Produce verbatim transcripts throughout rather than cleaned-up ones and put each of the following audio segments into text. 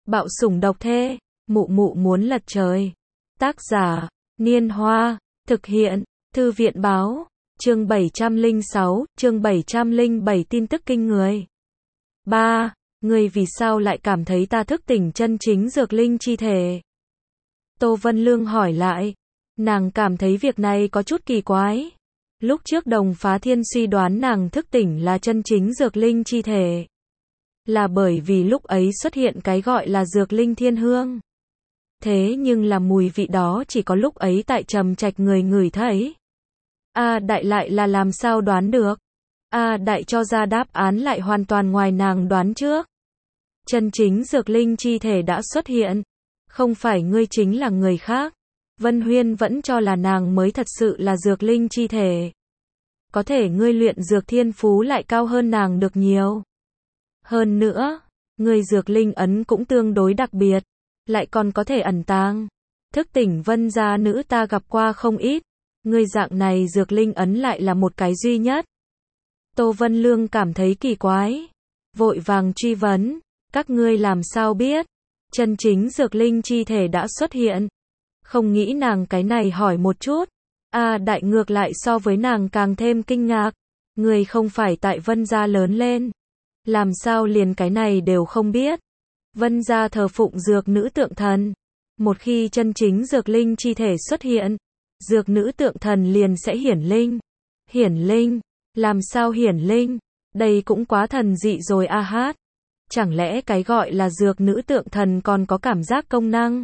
Bạo sủng độc thê, mụ mụ muốn lật trời. Tác giả, Niên Hoa, thực hiện, Thư viện Báo, chương bảy trăm lẻ sáu, chương bảy trăm lẻ bảy tin tức kinh người. ba. Người vì sao lại cảm thấy ta thức tỉnh chân chính dược linh chi thể? Tô Vân Lương hỏi lại. Nàng cảm thấy việc này có chút kỳ quái. Lúc trước Đồng Phá Thiên suy đoán nàng thức tỉnh là chân chính dược linh chi thể. Là bởi vì lúc ấy xuất hiện cái gọi là dược linh thiên hương. Thế nhưng là mùi vị đó chỉ có lúc ấy tại Trầm Trạch người ngửi thấy. A Đại lại là làm sao đoán được? A Đại cho ra đáp án lại hoàn toàn ngoài nàng đoán trước. Chân chính dược linh chi thể đã xuất hiện. Không phải ngươi chính là người khác. Vân Huyên vẫn cho là nàng mới thật sự là dược linh chi thể. Có thể ngươi luyện dược thiên phú lại cao hơn nàng được nhiều. Hơn nữa, ngươi dược linh ấn cũng tương đối đặc biệt, lại còn có thể ẩn tàng. Thức tỉnh Vân gia nữ ta gặp qua không ít, ngươi dạng này dược linh ấn lại là một cái duy nhất. Tô Vân Lương cảm thấy kỳ quái, vội vàng truy vấn, các ngươi làm sao biết? Chân chính dược linh chi thể đã xuất hiện. Không nghĩ nàng cái này hỏi một chút. A Đại ngược lại so với nàng càng thêm kinh ngạc. Người không phải tại Vân gia lớn lên. Làm sao liền cái này đều không biết. Vân gia thờ phụng dược nữ tượng thần. Một khi chân chính dược linh chi thể xuất hiện, dược nữ tượng thần liền sẽ hiển linh. Hiển linh? Làm sao hiển linh? Đây cũng quá thần dị rồi a hát. Chẳng lẽ cái gọi là dược nữ tượng thần còn có cảm giác công năng?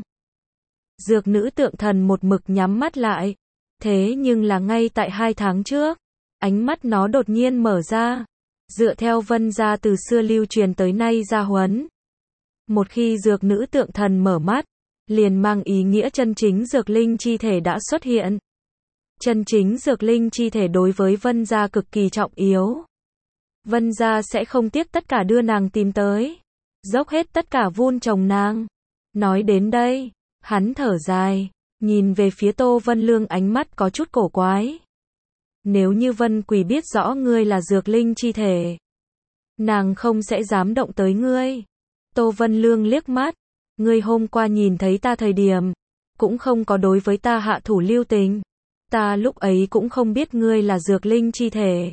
Dược nữ tượng thần một mực nhắm mắt lại. Thế nhưng là ngay tại hai tháng trước, ánh mắt nó đột nhiên mở ra. Dựa theo Vân gia từ xưa lưu truyền tới nay gia huấn. Một khi dược nữ tượng thần mở mắt, liền mang ý nghĩa chân chính dược linh chi thể đã xuất hiện. Chân chính dược linh chi thể đối với Vân gia cực kỳ trọng yếu. Vân gia sẽ không tiếc tất cả đưa nàng tìm tới. Dốc hết tất cả vun trồng nàng. Nói đến đây, hắn thở dài, nhìn về phía Tô Vân Lương ánh mắt có chút cổ quái. Nếu như Vân Quỳ biết rõ ngươi là dược linh chi thể, nàng không sẽ dám động tới ngươi. Tô Vân Lương liếc mắt, ngươi hôm qua nhìn thấy ta thời điểm, cũng không có đối với ta hạ thủ lưu tình. Ta lúc ấy cũng không biết ngươi là dược linh chi thể.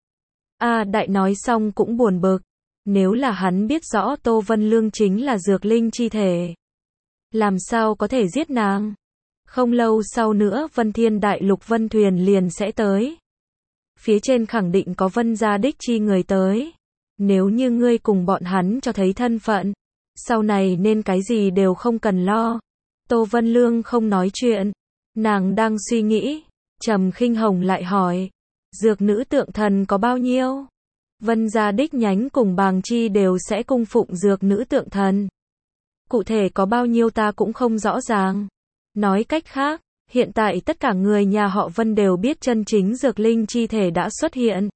A Đại nói xong cũng buồn bực. Nếu là hắn biết rõ Tô Vân Lương chính là dược linh chi thể, làm sao có thể giết nàng? Không lâu sau nữa Vân Thiên Đại Lục Vân Thuyền liền sẽ tới. Phía trên khẳng định có Vân gia đích chi người tới. Nếu như ngươi cùng bọn hắn cho thấy thân phận, sau này nên cái gì đều không cần lo. Tô Vân Lương không nói chuyện. Nàng đang suy nghĩ. Trầm Khinh Hồng lại hỏi. Dược nữ tượng thần có bao nhiêu? Vân gia đích nhánh cùng Bàng Chi đều sẽ cung phụng dược nữ tượng thần. Cụ thể có bao nhiêu ta cũng không rõ ràng. Nói cách khác, hiện tại tất cả người nhà họ Vân đều biết chân chính dược linh chi thể đã xuất hiện.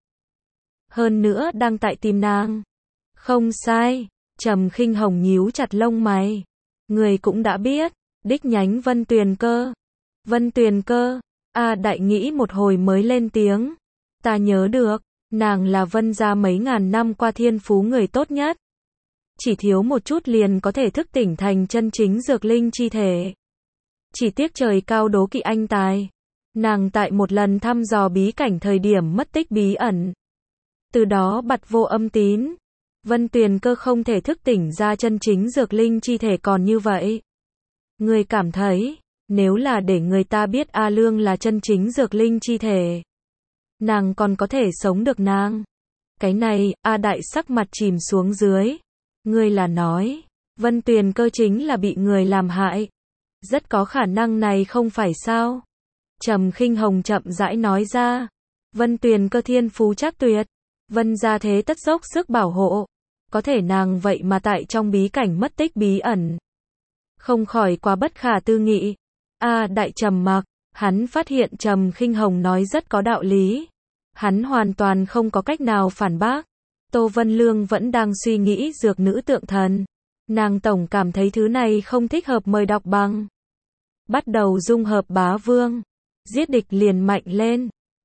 Hơn nữa đang tại tìm nàng. Không sai, Trầm Khinh Hồng nhíu chặt lông mày. Người cũng đã biết, đích nhánh Vân Tuyền Cơ. Vân Tuyền Cơ? A Đại nghĩ một hồi mới lên tiếng. Ta nhớ được, nàng là Vân gia mấy ngàn năm qua thiên phú người tốt nhất. Chỉ thiếu một chút liền có thể thức tỉnh thành chân chính dược linh chi thể. Chỉ tiếc trời cao đố kỵ anh tài. Nàng tại một lần thăm dò bí cảnh thời điểm mất tích bí ẩn. Từ đó bặt vô âm tín. Vân Tuyền Cơ không thể thức tỉnh ra chân chính dược linh chi thể còn như vậy. Người cảm thấy, nếu là để người ta biết A Lương là chân chính dược linh chi thể, nàng còn có thể sống được nàng? Cái này, A Đại sắc mặt chìm xuống dưới. Ngươi là nói, Vân Tuyền Cơ chính là bị người làm hại. Rất có khả năng này không phải sao? Trầm Khinh Hồng chậm rãi nói ra. Vân Tuyền Cơ thiên phú chắc tuyệt. Vân gia thế tất dốc sức bảo hộ. Có thể nàng vậy mà tại trong bí cảnh mất tích bí ẩn. Không khỏi quá bất khả tư nghị. A Đại trầm mặc, hắn phát hiện Trầm Khinh Hồng nói rất có đạo lý. Hắn hoàn toàn không có cách nào phản bác. Tô Vân Lương vẫn đang suy nghĩ dược nữ tượng thần. Nàng tổng cảm thấy thứ này không thích hợp mời đọc bằng. Bắt đầu dung hợp bá vương. Giết địch liền mạnh lên.